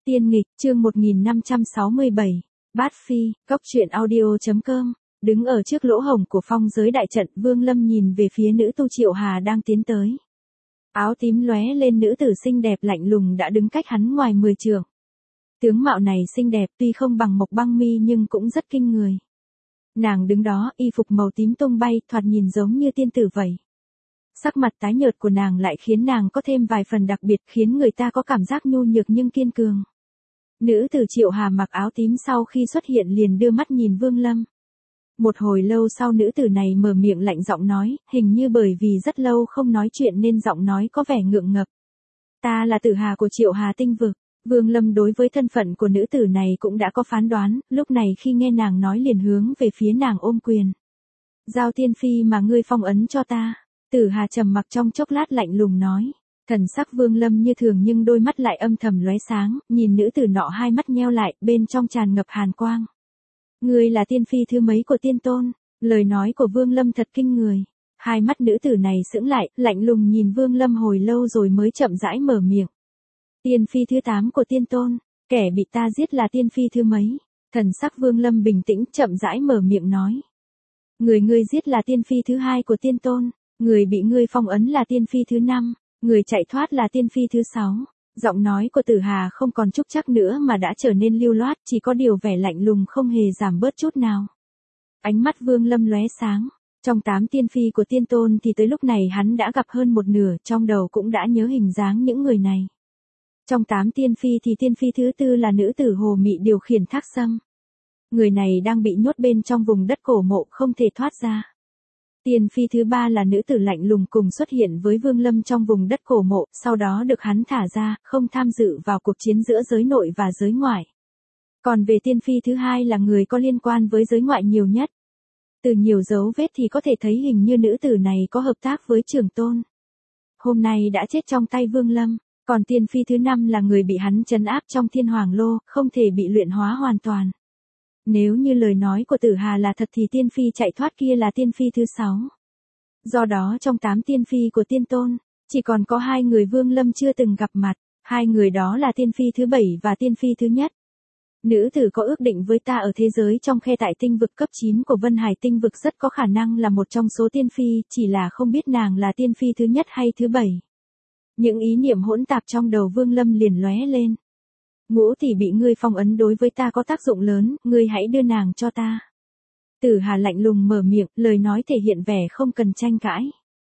Tiên nghịch, chương 1567. Bát Phi, cốc truyện audio.com. Đứng ở trước lỗ hổng của phong giới đại trận, Vương Lâm nhìn về phía nữ tu Triệu Hà đang tiến tới. Áo tím lóe lên, nữ tử xinh đẹp lạnh lùng đã đứng cách hắn ngoài 10 trượng. Tướng mạo này xinh đẹp, tuy không bằng Mộc Băng Mi nhưng cũng rất kinh người. Nàng đứng đó, y phục màu tím tung bay, thoạt nhìn giống như tiên tử vậy. Sắc mặt tái nhợt của nàng lại khiến nàng có thêm vài phần đặc biệt, khiến người ta có cảm giác nhu nhược nhưng kiên cường. Nữ tử Triệu Hà mặc áo tím sau khi xuất hiện liền đưa mắt nhìn Vương Lâm. Một hồi lâu sau, nữ tử này mở miệng lạnh giọng nói, hình như bởi vì rất lâu không nói chuyện nên giọng nói có vẻ ngượng ngập. Ta là Tử Hà của Triệu Hà tinh vực. Vương Lâm đối với thân phận của nữ tử này cũng đã có phán đoán, lúc này khi nghe nàng nói liền hướng về phía nàng ôm quyền. Giao tiên phi mà ngươi phong ấn cho ta. Tử Hà trầm mặc trong chốc lát lạnh lùng nói. Thần sắc Vương Lâm như thường nhưng đôi mắt lại âm thầm lóe sáng, nhìn nữ tử nọ hai mắt nheo lại, bên trong tràn ngập hàn quang. Ngươi là tiên phi thứ mấy của tiên tôn? Lời nói của Vương Lâm thật kinh người. Hai mắt nữ tử này sững lại, lạnh lùng nhìn Vương Lâm hồi lâu rồi mới chậm rãi mở miệng. Tiên phi thứ 8 của tiên tôn, kẻ bị ta giết là tiên phi thứ mấy? Thần sắc Vương Lâm bình tĩnh chậm rãi mở miệng nói. Người ngươi giết là tiên phi thứ 2 của tiên tôn, người bị ngươi phong ấn là tiên phi thứ 5, người chạy thoát là tiên phi thứ 6. Giọng nói của Tử Hà không còn trúc trắc nữa mà đã trở nên lưu loát, chỉ có điều vẻ lạnh lùng không hề giảm bớt chút nào. Ánh mắt Vương Lâm lóe sáng. Trong 8 tiên phi của tiên tôn thì tới lúc này hắn đã gặp hơn một nửa, trong đầu cũng đã nhớ hình dáng những người này. Trong 8 tiên phi thì tiên phi thứ 4 là nữ tử Hồ Mị điều khiển thác sâm. Người này đang bị nhốt bên trong vùng đất cổ mộ không thể thoát ra. Tiên phi thứ 3 là nữ tử lạnh lùng cùng xuất hiện với Vương Lâm trong vùng đất cổ mộ, sau đó được hắn thả ra, không tham dự vào cuộc chiến giữa giới nội và giới ngoại. Còn về tiên phi thứ 2 là người có liên quan với giới ngoại nhiều nhất. Từ nhiều dấu vết thì có thể thấy hình như nữ tử này có hợp tác với Trường Tôn. Hôm nay đã chết trong tay Vương Lâm. Còn tiên phi thứ 5 là người bị hắn trấn áp trong Thiên Hoàng Lô, không thể bị luyện hóa hoàn toàn. Nếu như lời nói của Tử Hà là thật thì tiên phi chạy thoát kia là tiên phi thứ 6. Do đó trong 8 tiên phi của tiên tôn, chỉ còn có 2 người Vương Lâm chưa từng gặp mặt, 2 người đó là tiên phi thứ 7 và tiên phi thứ nhất. Nữ tử có ước định với ta ở thế giới trong khe tại tinh vực cấp 9 của Vân Hải tinh vực rất có khả năng là một trong số tiên phi, chỉ là không biết nàng là tiên phi thứ nhất hay thứ 7. Những ý niệm hỗn tạp trong đầu Vương Lâm liền lóe lên. Ngũ tỷ bị ngươi phong ấn đối với ta có tác dụng lớn, ngươi hãy đưa nàng cho ta. Tử Hà lạnh lùng mở miệng, lời nói thể hiện vẻ không cần tranh cãi.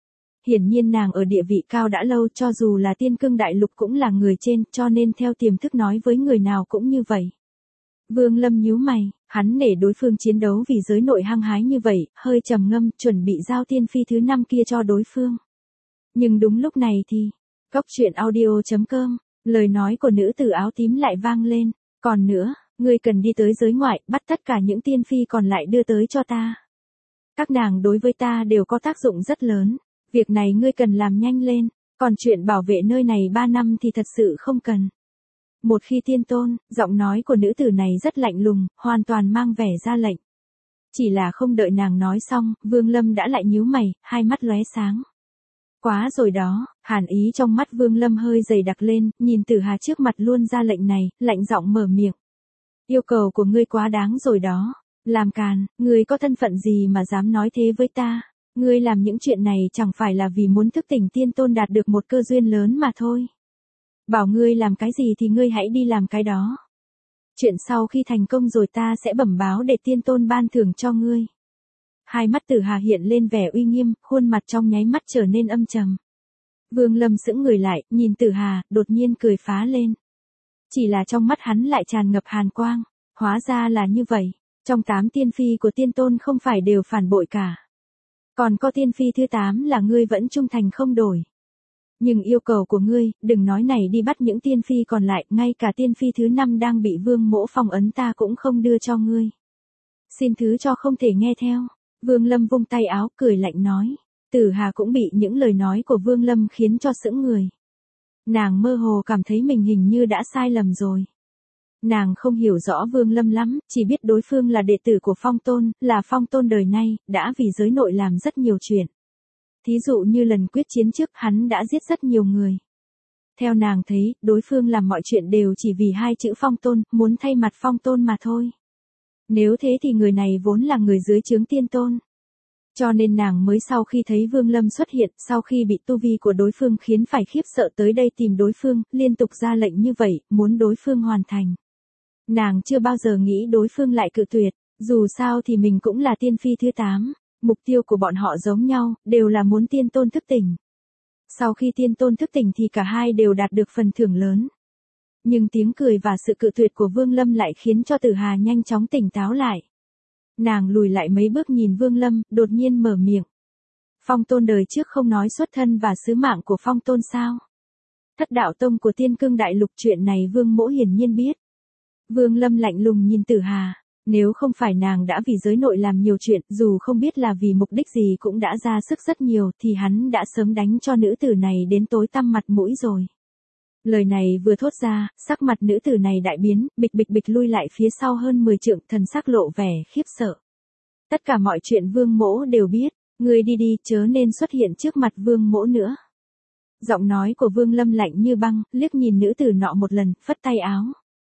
Hiển nhiên nàng ở địa vị cao đã lâu, cho dù là Tiên Cương Đại Lục cũng là người trên, cho nên theo tiềm thức nói với người nào cũng như vậy. Vương Lâm nhíu mày, hắn nể đối phương chiến đấu vì giới nội hăng hái như vậy, hơi trầm ngâm, chuẩn bị giao tiên phi thứ 5 kia cho đối phương. Nhưng đúng lúc này thì, cốc truyện audio.com, lời nói của nữ tử áo tím lại vang lên. Còn nữa, ngươi cần đi tới giới ngoại, bắt tất cả những tiên phi còn lại đưa tới cho ta. Các nàng đối với ta đều có tác dụng rất lớn. Việc này ngươi cần làm nhanh lên. Còn chuyện bảo vệ nơi này 3 năm thì thật sự không cần. Một khi tiên tôn, giọng nói của nữ tử này rất lạnh lùng, hoàn toàn mang vẻ ra lệnh. Chỉ là không đợi nàng nói xong, Vương Lâm đã lại nhíu mày, hai mắt lóe sáng. Quá rồi đó, hàn ý trong mắt Vương Lâm hơi dày đặc lên, nhìn Tử Hà trước mặt luôn ra lệnh này, lạnh giọng mở miệng. Yêu cầu của ngươi quá đáng rồi đó. Làm càn, ngươi có thân phận gì mà dám nói thế với ta? Ngươi làm những chuyện này chẳng phải là vì muốn thức tỉnh tiên tôn đạt được một cơ duyên lớn mà thôi. Bảo ngươi làm cái gì thì ngươi hãy đi làm cái đó. Chuyện sau khi thành công rồi ta sẽ bẩm báo để tiên tôn ban thưởng cho ngươi. Hai mắt Tử Hà hiện lên vẻ uy nghiêm, khuôn mặt trong nháy mắt trở nên âm trầm. Vương Lâm sững người lại, nhìn Tử Hà, đột nhiên cười phá lên. Chỉ là trong mắt hắn lại tràn ngập hàn quang, hóa ra là như vậy, trong 8 tiên phi của tiên tôn không phải đều phản bội cả. Còn có tiên phi thứ 8 là ngươi vẫn trung thành không đổi. Nhưng yêu cầu của ngươi, đừng nói này đi bắt những tiên phi còn lại, ngay cả tiên phi thứ 5 đang bị Vương Mỗ phong ấn ta cũng không đưa cho ngươi. Xin thứ cho không thể nghe theo. Vương Lâm vung tay áo cười lạnh nói. Tử Hà cũng bị những lời nói của Vương Lâm khiến cho sững người. Nàng mơ hồ cảm thấy mình hình như đã sai lầm rồi. Nàng không hiểu rõ Vương Lâm lắm, chỉ biết đối phương là đệ tử của Phong Tôn, là Phong Tôn đời nay, đã vì giới nội làm rất nhiều chuyện. Thí dụ như lần quyết chiến trước hắn đã giết rất nhiều người. Theo nàng thấy, đối phương làm mọi chuyện đều chỉ vì hai chữ Phong Tôn, muốn thay mặt Phong Tôn mà thôi. Nếu thế thì người này vốn là người dưới trướng Tiên Tôn. Cho nên nàng mới sau khi thấy Vương Lâm xuất hiện, sau khi bị tu vi của đối phương khiến phải khiếp sợ tới đây tìm đối phương, liên tục ra lệnh như vậy, muốn đối phương hoàn thành. Nàng chưa bao giờ nghĩ đối phương lại cự tuyệt, dù sao thì mình cũng là tiên phi thứ 8, mục tiêu của bọn họ giống nhau, đều là muốn Tiên Tôn thức tỉnh. Sau khi Tiên Tôn thức tỉnh thì cả hai đều đạt được phần thưởng lớn. Nhưng tiếng cười và sự cự tuyệt của Vương Lâm lại khiến cho Tử Hà nhanh chóng tỉnh táo lại. Nàng lùi lại mấy bước nhìn Vương Lâm, đột nhiên mở miệng. Phong Tôn đời trước không nói xuất thân và sứ mạng của Phong Tôn sao? Thất đạo tông của Tiên Cương Đại Lục, chuyện này Vương Mỗ hiển nhiên biết. Vương Lâm lạnh lùng nhìn Tử Hà, nếu không phải nàng đã vì giới nội làm nhiều chuyện, dù không biết là vì mục đích gì cũng đã ra sức rất nhiều, thì hắn đã sớm đánh cho nữ tử này đến tối tăm mặt mũi rồi. Lời này vừa thốt ra, sắc mặt nữ tử này đại biến, bịch bịch bịch lui lại phía sau hơn 10 trượng, thần sắc lộ vẻ khiếp sợ. Tất cả mọi chuyện Vương Mỗ đều biết, ngươi đi đi, chớ nên xuất hiện trước mặt Vương Mỗ nữa. Giọng nói của Vương Lâm lạnh như băng, liếc nhìn nữ tử nọ một lần, phất tay áo.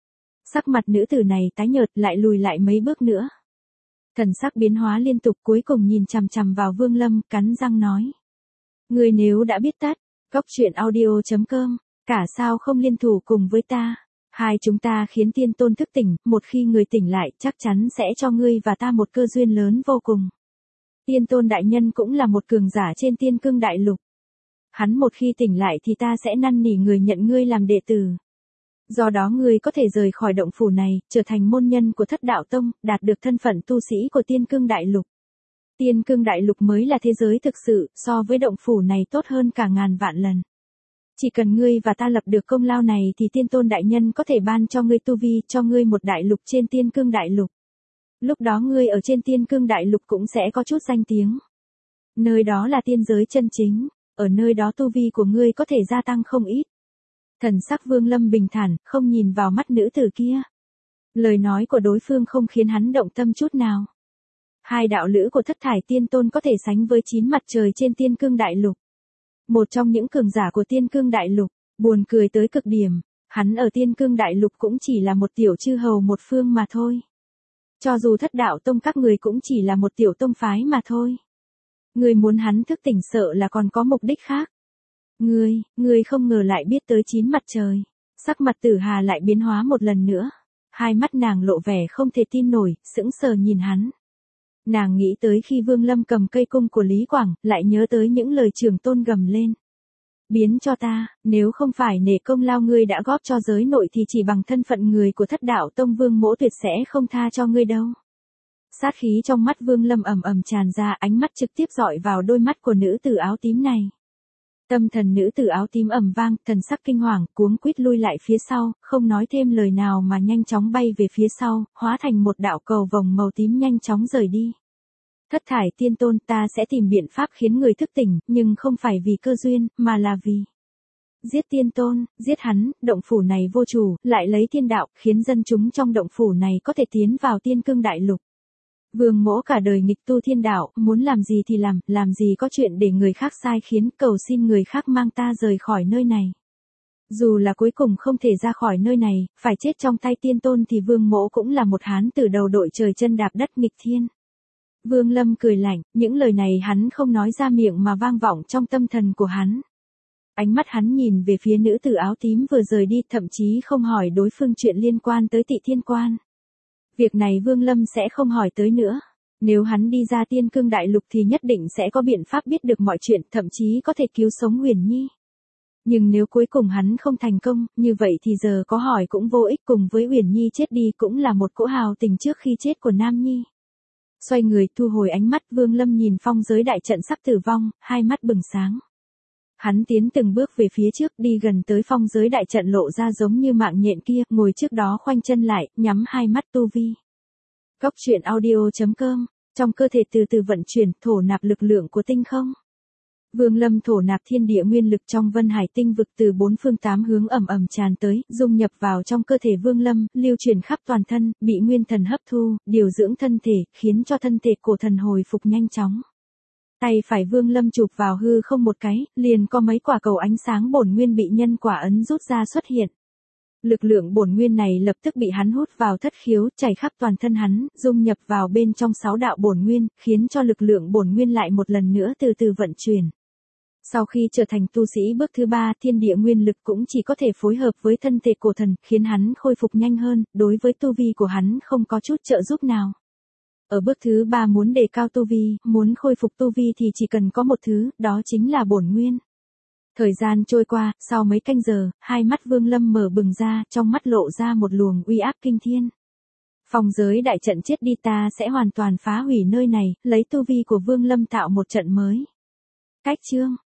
Sắc mặt nữ tử này tái nhợt, lại lùi lại mấy bước nữa. Thần sắc biến hóa liên tục, cuối cùng nhìn chằm chằm vào Vương Lâm, cắn răng nói. Ngươi nếu đã biết tắt, goctruyện.audio.com, cả sao không liên thủ cùng với ta. Hai chúng ta khiến Tiên Tôn thức tỉnh, một khi người tỉnh lại chắc chắn sẽ cho ngươi và ta một cơ duyên lớn vô cùng. Tiên Tôn đại nhân cũng là một cường giả trên Tiên Cương Đại Lục. Hắn một khi tỉnh lại thì ta sẽ năn nỉ người nhận ngươi làm đệ tử. Do đó ngươi có thể rời khỏi động phủ này, trở thành môn nhân của Thất Đạo Tông, đạt được thân phận tu sĩ của Tiên Cương Đại Lục. Tiên Cương Đại Lục mới là thế giới thực sự, so với động phủ này tốt hơn cả ngàn vạn lần. Chỉ cần ngươi và ta lập được công lao này thì Tiên Tôn đại nhân có thể ban cho ngươi tu vi, cho ngươi một đại lục trên Tiên Cương Đại Lục. Lúc đó ngươi ở trên Tiên Cương Đại Lục cũng sẽ có chút danh tiếng. Nơi đó là tiên giới chân chính, ở nơi đó tu vi của ngươi có thể gia tăng không ít. Thần sắc Vương Lâm bình thản, không nhìn vào mắt nữ tử kia. Lời nói của đối phương không khiến hắn động tâm chút nào. Hai đạo lữ của Thất Thải Tiên Tôn có thể sánh với 9 mặt trời trên Tiên Cương Đại Lục. Một trong những cường giả của Tiên Cương Đại Lục, buồn cười tới cực điểm, hắn ở Tiên Cương Đại Lục cũng chỉ là một tiểu chư hầu một phương mà thôi. Cho dù Thất Đạo Tông các người cũng chỉ là một tiểu tông phái mà thôi. Người muốn hắn thức tỉnh sợ là còn có mục đích khác. Ngươi không ngờ lại biết tới 9 mặt trời. Sắc mặt Tử Hà lại biến hóa một lần nữa. Hai mắt nàng lộ vẻ không thể tin nổi, sững sờ nhìn hắn. Nàng nghĩ tới khi Vương Lâm cầm cây cung của Lý Quảng, lại nhớ tới những lời Trưởng Tôn gầm lên. Biến cho ta, nếu không phải nể công lao ngươi đã góp cho giới nội thì chỉ bằng thân phận người của Thất Đạo Tông Vương Mỗ tuyệt sẽ không tha cho ngươi đâu. Sát khí trong mắt Vương Lâm ầm ầm tràn ra, ánh mắt trực tiếp dọi vào đôi mắt của nữ tử áo tím này. Tâm thần nữ tử áo tím ầm vang, thần sắc kinh hoàng, cuống quýt lui lại phía sau, không nói thêm lời nào mà nhanh chóng bay về phía sau, hóa thành một đạo cầu vồng màu tím nhanh chóng rời đi. Thất Thải Tiên Tôn, ta sẽ tìm biện pháp khiến người thức tỉnh, nhưng không phải vì cơ duyên, mà là vì giết Tiên Tôn, giết hắn, động phủ này vô chủ, lại lấy thiên đạo, khiến dân chúng trong động phủ này có thể tiến vào Tiên Cương Đại Lục. Vương Mỗ cả đời nghịch tu thiên đạo, muốn làm gì thì làm gì có chuyện để người khác sai khiến, cầu xin người khác mang ta rời khỏi nơi này. Dù là cuối cùng không thể ra khỏi nơi này, phải chết trong tay Tiên Tôn thì Vương Mỗ cũng là một hán tử đầu đội trời chân đạp đất nghịch thiên. Vương Lâm cười lạnh, những lời này hắn không nói ra miệng mà vang vọng trong tâm thần của hắn. Ánh mắt hắn nhìn về phía nữ tử áo tím vừa rời đi, thậm chí không hỏi đối phương chuyện liên quan tới Tị Thiên Quan. Việc này Vương Lâm sẽ không hỏi tới nữa. Nếu hắn đi ra Tiên Cương Đại Lục thì nhất định sẽ có biện pháp biết được mọi chuyện, thậm chí có thể cứu sống Uyển Nhi. Nhưng nếu cuối cùng hắn không thành công, như vậy thì giờ có hỏi cũng vô ích, cùng với Uyển Nhi chết đi cũng là một cỗ hào tình trước khi chết của Nam Nhi. Xoay người thu hồi ánh mắt, Vương Lâm nhìn phong giới đại trận sắp tử vong, hai mắt bừng sáng. Hắn tiến từng bước về phía trước, đi gần tới phong giới đại trận lộ ra giống như mạng nhện kia, ngồi trước đó khoanh chân lại, nhắm hai mắt tu vi. Goctruyện.audio.com, trong cơ thể từ từ vận chuyển, thổ nạp lực lượng của tinh không. Vương Lâm thổ nạp thiên địa nguyên lực trong Vân Hải tinh vực từ bốn phương tám hướng ầm ầm tràn tới, dung nhập vào trong cơ thể Vương Lâm, lưu truyền khắp toàn thân, bị nguyên thần hấp thu, điều dưỡng thân thể, khiến cho thân thể cổ thần hồi phục nhanh chóng. Tay phải Vương Lâm chụp vào hư không một cái, liền có mấy quả cầu ánh sáng bổn nguyên bị nhân quả ấn rút ra xuất hiện. Lực lượng bổn nguyên này lập tức bị hắn hút vào thất khiếu, chảy khắp toàn thân hắn, dung nhập vào bên trong 6 đạo bổn nguyên, khiến cho lực lượng bổn nguyên lại một lần nữa từ từ vận chuyển. Sau khi trở thành tu sĩ bước thứ 3, thiên địa nguyên lực cũng chỉ có thể phối hợp với thân thể cổ thần, khiến hắn khôi phục nhanh hơn, đối với tu vi của hắn không có chút trợ giúp nào. Ở bước thứ 3 muốn đề cao tu vi, muốn khôi phục tu vi thì chỉ cần có một thứ, đó chính là bổn nguyên. Thời gian trôi qua, sau mấy canh giờ, hai mắt Vương Lâm mở bừng ra, trong mắt lộ ra một luồng uy áp kinh thiên. Phong giới đại trận chết đi, ta sẽ hoàn toàn phá hủy nơi này, lấy tu vi của Vương Lâm tạo một trận mới. Cách chương